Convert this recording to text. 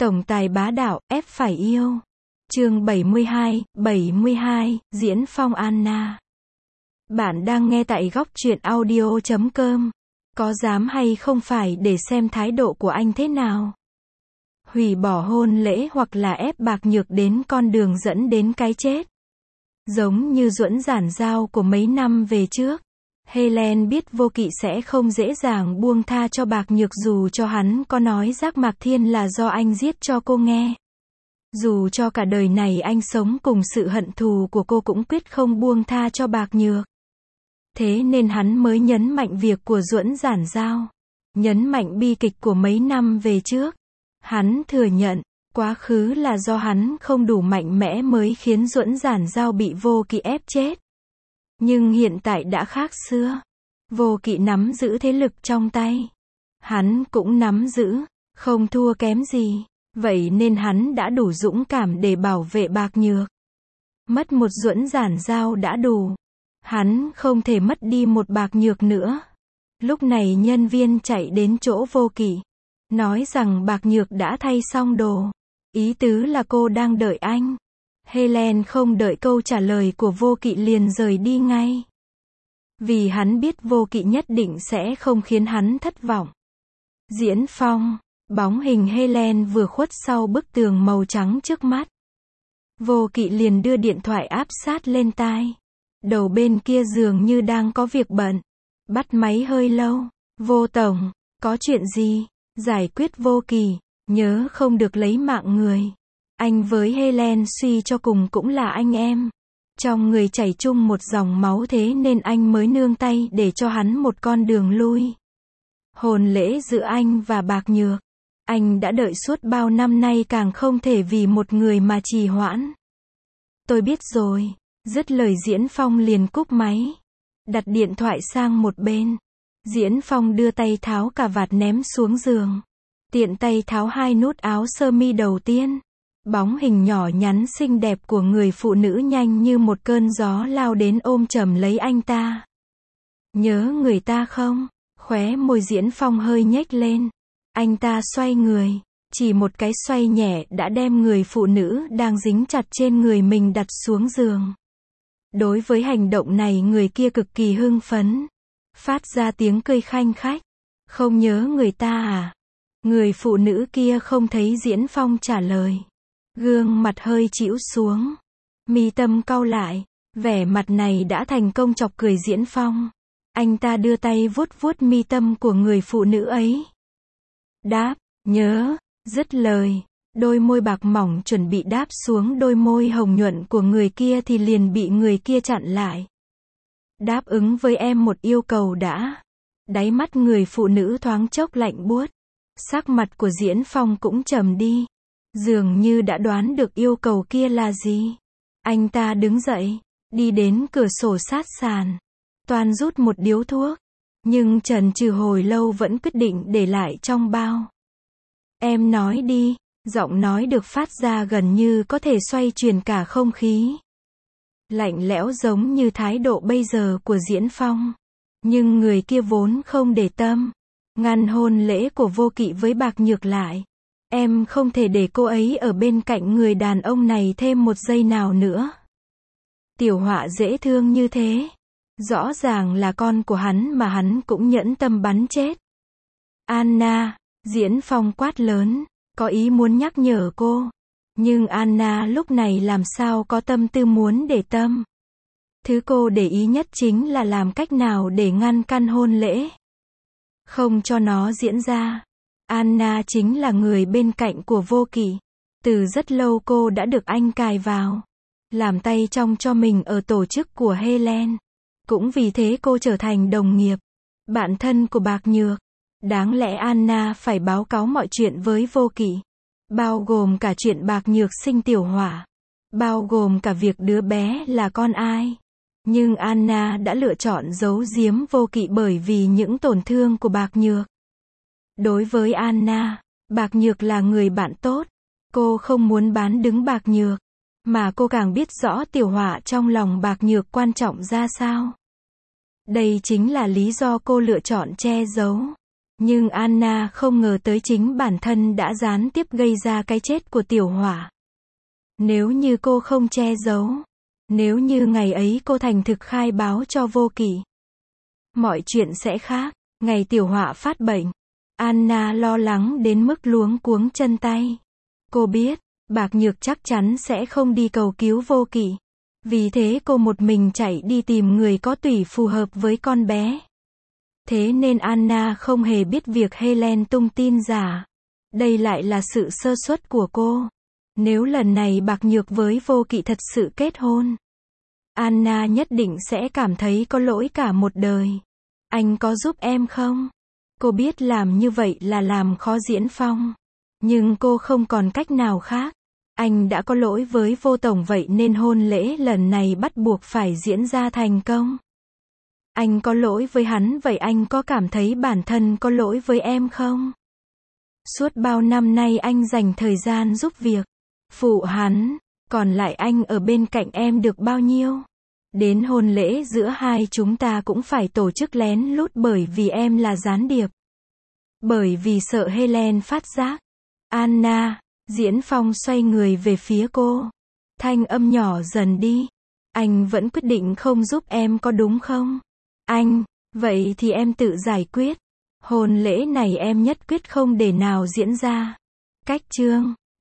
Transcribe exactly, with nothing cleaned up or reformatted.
Tổng tài bá đạo, ép phải yêu. Chương bảy mươi hai, bảy mươi hai, Diễn Phong Anna. Bạn đang nghe tại góc truyện audio chấm com. Có dám hay không phải để xem thái độ của anh thế nào? Hủy bỏ hôn lễ hoặc là ép Bạc Nhược đến con đường dẫn đến cái chết. Giống như duẫn giản giao của mấy năm về trước. Helen biết Vô Kỵ sẽ không dễ dàng buông tha cho Bạc Nhược dù cho hắn có nói Giác Mạc Thiên là do anh giết cho cô nghe. Dù cho cả đời này anh sống cùng sự hận thù của cô cũng quyết không buông tha cho Bạc Nhược. Thế nên hắn mới nhấn mạnh việc của duẫn giản giao. Nhấn mạnh bi kịch của mấy năm về trước. Hắn thừa nhận, quá khứ là do hắn không đủ mạnh mẽ mới khiến duẫn giản giao bị Vô Kỵ ép chết. Nhưng hiện tại đã khác xưa. Vô Kỵ nắm giữ thế lực trong tay. Hắn cũng nắm giữ, không thua kém gì. Vậy nên hắn đã đủ dũng cảm để bảo vệ Bạc Nhược. Mất một duẫn giản giao đã đủ. Hắn không thể mất đi một Bạc Nhược nữa. Lúc này nhân viên chạy đến chỗ Vô Kỵ. Nói rằng Bạc Nhược đã thay xong đồ. Ý tứ là cô đang đợi anh. Helen không đợi câu trả lời của Vô Kỵ liền rời đi ngay. Vì hắn biết Vô Kỵ nhất định sẽ không khiến hắn thất vọng. Diễn Phong, bóng hình Helen vừa khuất sau bức tường màu trắng trước mắt. Vô Kỵ liền đưa điện thoại áp sát lên tai. Đầu bên kia dường như đang có việc bận. Bắt máy hơi lâu. Vô tổng, có chuyện gì? Giải quyết Vô Kỵ, nhớ không được lấy mạng người. Anh với Helen suy cho cùng cũng là anh em. Trong người chảy chung một dòng máu thế nên anh mới nương tay để cho hắn một con đường lui. Hôn lễ giữa anh và Bạc Nhược. Anh đã đợi suốt bao năm nay càng không thể vì một người mà trì hoãn. Tôi biết rồi. Dứt lời Diễn Phong liền cúp máy. Đặt điện thoại sang một bên. Diễn Phong đưa tay tháo cà vạt ném xuống giường. Tiện tay tháo hai nút áo sơ mi đầu tiên. Bóng hình nhỏ nhắn xinh đẹp của người phụ nữ nhanh như một cơn gió lao đến ôm chầm lấy anh ta. Nhớ người ta không? Khóe môi Diễn Phong hơi nhếch lên. Anh ta xoay người. Chỉ một cái xoay nhẹ đã đem người phụ nữ đang dính chặt trên người mình đặt xuống giường. Đối với hành động này người kia cực kỳ hưng phấn. Phát ra tiếng cười khanh khách. Không nhớ người ta à? Người phụ nữ kia không thấy Diễn Phong trả lời. Gương mặt hơi chĩu xuống. Mi tâm cau lại. Vẻ mặt này đã thành công chọc cười Diễn Phong. Anh ta đưa tay vuốt vuốt mi tâm của người phụ nữ ấy. Đáp, nhớ, dứt lời. Đôi môi bạc mỏng chuẩn bị đáp xuống đôi môi hồng nhuận của người kia thì liền bị người kia chặn lại. Đáp ứng với em một yêu cầu đã. Đáy mắt người phụ nữ thoáng chốc lạnh buốt. Sắc mặt của Diễn Phong cũng trầm đi. Dường như đã đoán được yêu cầu kia là gì. Anh ta đứng dậy, đi đến cửa sổ sát sàn. Toan rút một điếu thuốc. Nhưng chần chừ hồi lâu vẫn quyết định để lại trong bao. Em nói đi. Giọng nói được phát ra gần như có thể xoay chuyển cả không khí. Lạnh lẽo giống như thái độ bây giờ của Diễn Phong. Nhưng người kia vốn không để tâm. Ngăn hôn lễ của Vô Kỵ với Bạc Nhược lại. Em không thể để cô ấy ở bên cạnh người đàn ông này thêm một giây nào nữa. Tiểu Họa dễ thương như thế. Rõ ràng là con của hắn mà hắn cũng nhẫn tâm bắn chết. Anna, Diễn Phong quát lớn. Có ý muốn nhắc nhở cô. Nhưng Anna lúc này làm sao có tâm tư muốn để tâm. Thứ cô để ý nhất chính là làm cách nào để ngăn căn hôn lễ. Không cho nó diễn ra. Anna chính là người bên cạnh của Vô Kỵ. Từ rất lâu cô đã được anh cài vào. Làm tay trong cho mình ở tổ chức của Helen. Cũng vì thế cô trở thành đồng nghiệp. Bạn thân của Bạc Nhược. Đáng lẽ Anna phải báo cáo mọi chuyện với Vô Kỵ. Bao gồm cả chuyện Bạc Nhược sinh Tiểu Họa. Bao gồm cả việc đứa bé là con ai. Nhưng Anna đã lựa chọn giấu giếm Vô Kỵ bởi vì những tổn thương của Bạc Nhược. Đối với Anna, Bạc Nhược là người bạn tốt. Cô không muốn bán đứng Bạc Nhược. Mà cô càng biết rõ Tiểu Họa trong lòng Bạc Nhược quan trọng ra sao. Đây chính là lý do cô lựa chọn che giấu. Nhưng Anna không ngờ tới chính bản thân đã gián tiếp gây ra cái chết của Tiểu Hỏa. Nếu như cô không che giấu, nếu như ngày ấy cô thành thực khai báo cho Vô Kỵ, mọi chuyện sẽ khác. Ngày Tiểu Hỏa phát bệnh, Anna lo lắng đến mức luống cuống chân tay. Cô biết, Bạc Nhược chắc chắn sẽ không đi cầu cứu Vô Kỵ. Vì thế cô một mình chạy đi tìm người có tủy phù hợp với con bé. Thế nên Anna không hề biết việc Helen tung tin giả. Đây lại là sự sơ suất của cô. Nếu lần này Bạc Nhược với Vô Kỵ thật sự kết hôn, Anna nhất định sẽ cảm thấy có lỗi cả một đời. Anh có giúp em không? Cô biết làm như vậy là làm khó Diễn Phong. Nhưng cô không còn cách nào khác. Anh đã có lỗi với Vô Tổng vậy nên hôn lễ lần này bắt buộc phải diễn ra thành công. Anh có lỗi với hắn vậy anh có cảm thấy bản thân có lỗi với em không? Suốt bao năm nay anh dành thời gian giúp việc, phụ hắn, còn lại anh ở bên cạnh em được bao nhiêu? Đến hôn lễ giữa hai chúng ta cũng phải tổ chức lén lút bởi vì em là gián điệp. Bởi vì sợ Helen phát giác. Anna, Diễn Phong xoay người về phía cô. Thanh âm nhỏ dần đi. Anh vẫn quyết định không giúp em có đúng không? Anh, vậy thì em tự giải quyết. Hôn lễ này em nhất quyết không để nào diễn ra. Cách chương